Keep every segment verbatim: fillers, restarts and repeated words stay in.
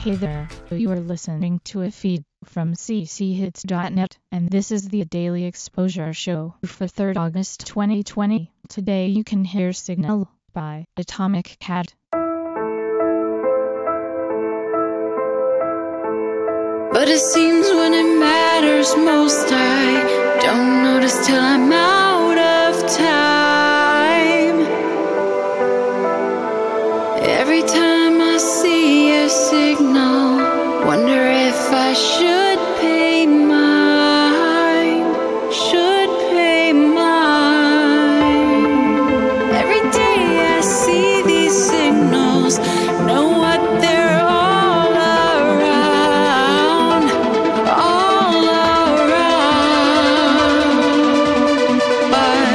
Hey there, you are listening to a feed from c c hits dot net, and this is the Daily Exposure Show for third August twenty twenty. Today you can hear Signal by Atomic Cat. But it seems when it matters most, I don't notice till I'm out of time. Every time I see a signal, wonder if I should pay mine, should pay mine. Every day I see these signals, know what they're all around, all around. But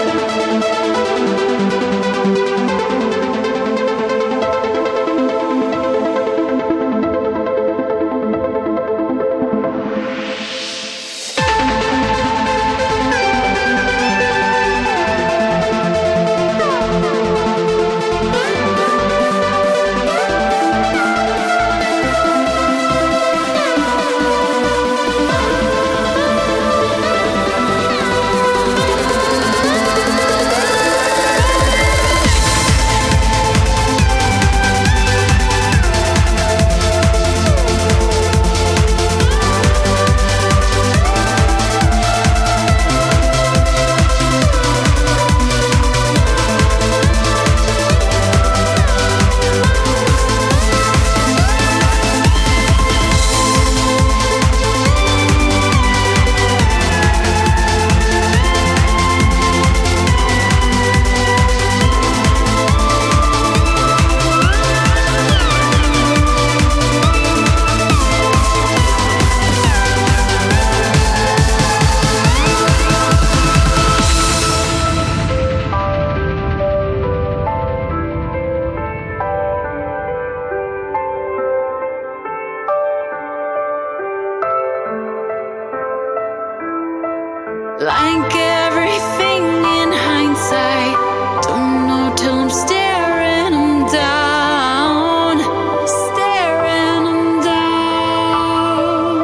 like everything in hindsight, don't know till I'm staring them down, staring them down.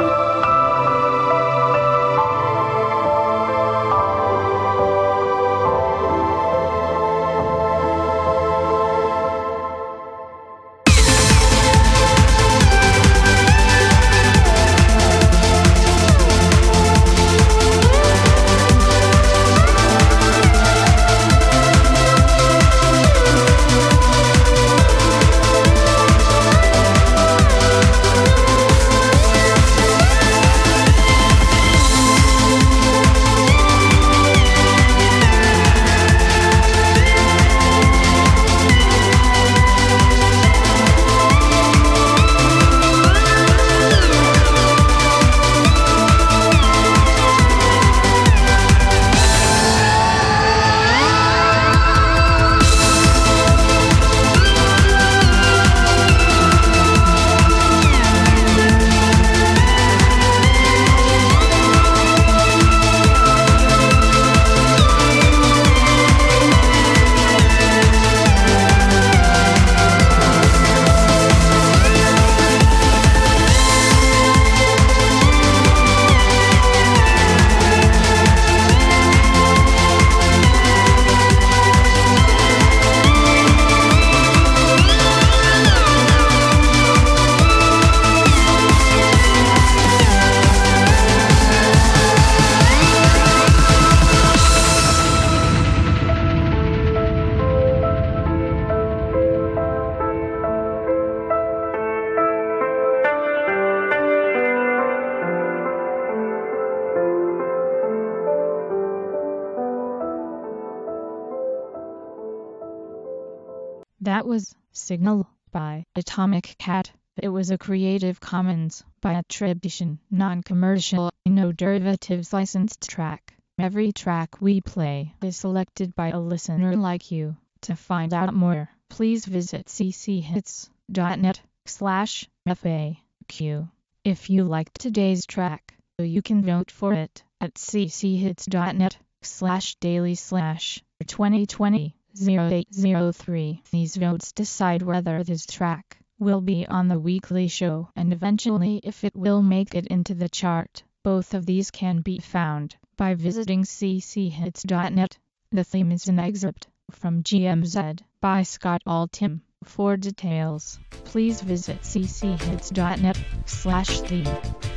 That was Signal by Atomic Cat. It was a Creative Commons by attribution, non-commercial, no derivatives licensed track. Every track we play is selected by a listener like you. To find out more, please visit c c hits dot net slash F A Q. If you liked today's track, you can vote for it at c c hits dot net slash daily slash twenty twenty. zero eight zero three. These votes decide whether this track will be on the weekly show and eventually if it will make it into the chart. Both of these can be found by visiting c c hits dot net. The theme is an excerpt from G M Z by Scott Altham. For details, please visit c c hits dot net slash theme.